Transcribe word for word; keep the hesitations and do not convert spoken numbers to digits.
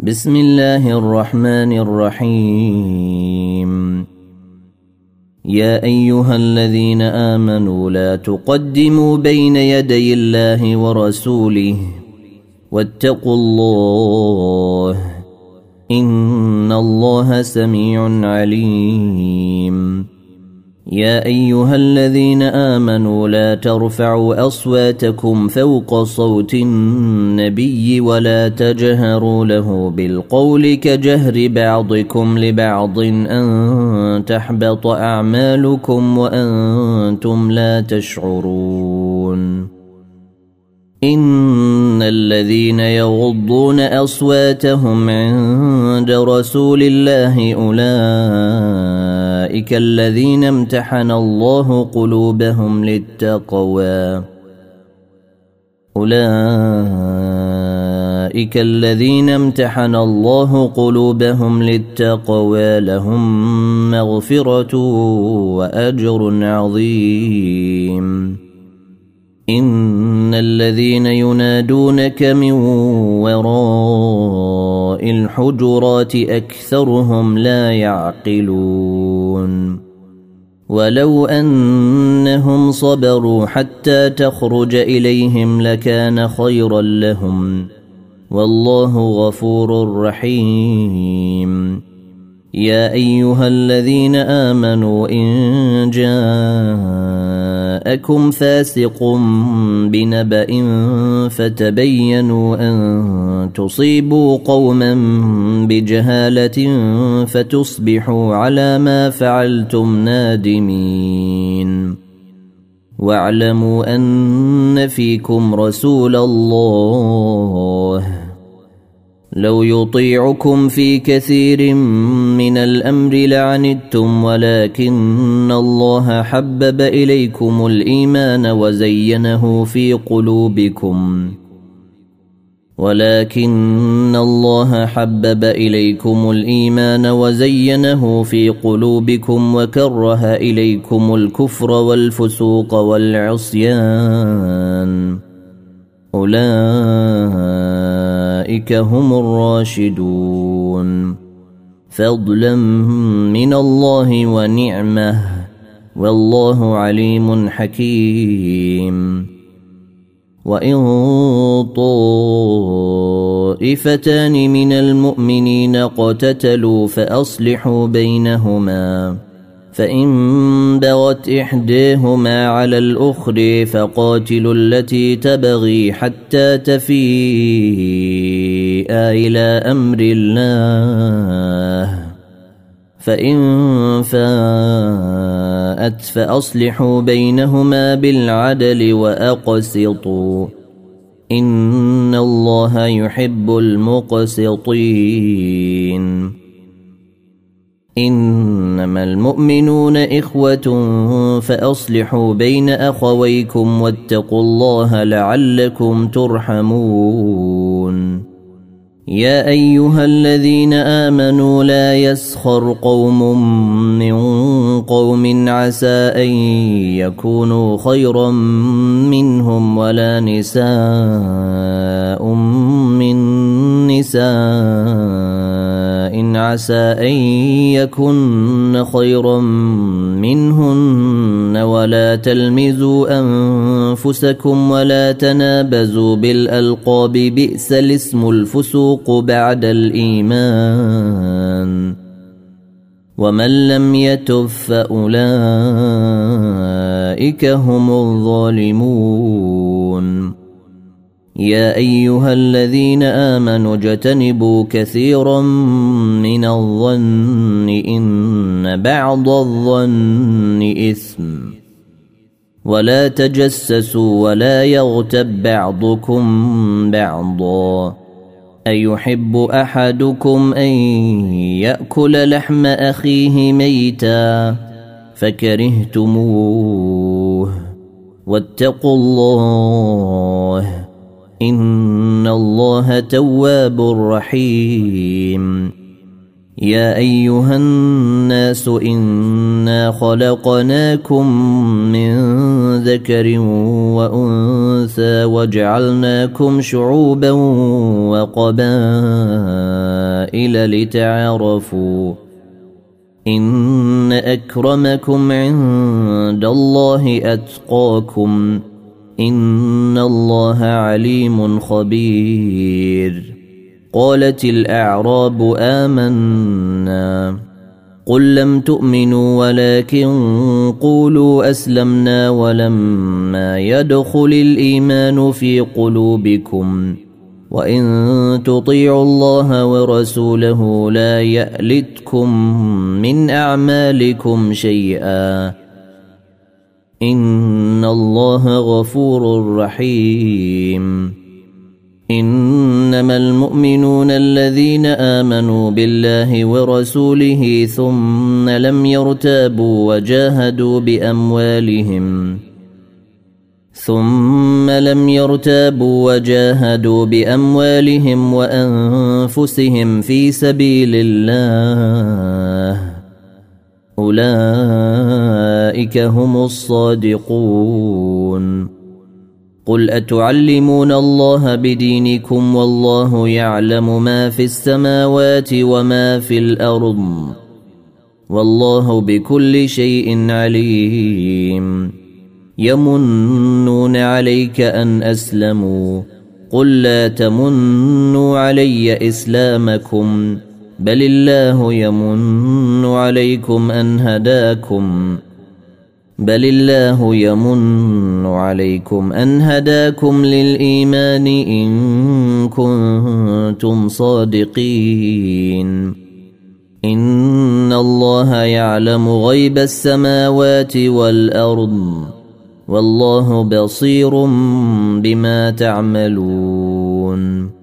بسم الله الرحمن الرحيم. يا أيها الذين آمنوا لا تقدموا بين يدي الله ورسوله واتقوا الله إن الله سميع عليم. يا أيها الذين آمنوا لا ترفعوا أصواتكم فوق صوت النبي ولا تجهروا له بالقول كجهر بعضكم لبعض أن تحبط أعمالكم وأنتم لا تشعرون. إن الذين يغضون أصواتهم عند رسول الله أولئك الذين امتحن الله قلوبهم للتقوى أولئك الذين امتحن الله قلوبهم للتقوى لهم مغفرة وأجر عظيم. إن الذين ينادونك من وراء الحجرات أكثرهم لا يعقلون. ولو أنهم صبروا حتى تخرج إليهم لكان خيرا لهم والله غفور رحيم. يا أيها الذين آمنوا إن جاءكم فاسق بنبأ فتبينوا أن تصيبوا قوما بجهالة فتصبحوا على ما فعلتم نادمين. واعلموا أن فيكم رسول الله لو يطيعكم في كثير من الأمر لعنتم ولكن الله حبب إليكم الإيمان وزينه في قلوبكم ولكن الله حبب إليكم الإيمان وزينه في قلوبكم وكره إليكم الكفر والفسوق والعصيان أولئك هم الراشدون فضلا من الله ونعمه والله عليم حكيم. وإن طائفتان من المؤمنين اقتتلوا فأصلحوا بينهما فإن بغت إحداهما على الأخرى فقاتلوا التي تبغي حتى تفيء إلى أمر الله فإن فاءت فأصلحوا بينهما بالعدل وأقسطوا إن الله يحب المقسطين. إنما المؤمنون إخوة فأصلحوا بين أخويكم واتقوا الله لعلكم ترحمون. يا أيها الذين آمنوا لا يسخر قوم من قوم عسى أن يكونوا خيرا منهم ولا نساء من نساء عسى أن يكن خيرا منهن ولا تلمزوا أنفسكم ولا تنابزوا بالألقاب بئس الاسم الفسوق بعد الإيمان ومن لم يتب فأولئك هم الظالمون. يا أيها الذين آمنوا اجتنبوا كثيرا من الظن إن بعض الظن إثم ولا تجسسوا ولا يغتب بعضكم بعضا أيحب أحدكم أن يأكل لحم أخيه ميتا فكرهتموه واتقوا الله إن الله تواب رحيم. يا أيها الناس إنا خلقناكم من ذكر وأنثى وجعلناكم شعوبا وقبائل لتعارفوا إن أكرمكم عند الله أتقاكم إن الله عليم خبير. قالت الأعراب آمنا قل لم تؤمنوا ولكن قولوا أسلمنا ولما يدخل الإيمان في قلوبكم وإن تطيعوا الله ورسوله لا يألتكم من أعمالكم شيئا إن الله غفور رحيم. إنما المؤمنون الذين آمنوا بالله ورسوله ثم لم يرتابوا وجاهدوا بأموالهم ثم لم يرتابوا وجاهدوا بأموالهم وأنفسهم في سبيل الله أولئك هم الصادقون. قل أتعلمون الله بدينكم والله يعلم ما في السماوات وما في الأرض والله بكل شيء عليم. يمنون عليك أن أسلموا قل لا تمنوا علي إسلامكم بل الله يمن عليكم أن هداكم بل الله يمن عليكم أن هداكم للإيمان إن كنتم صادقين. إن الله يعلم غيب السماوات والأرض والله بصير بما تعملون.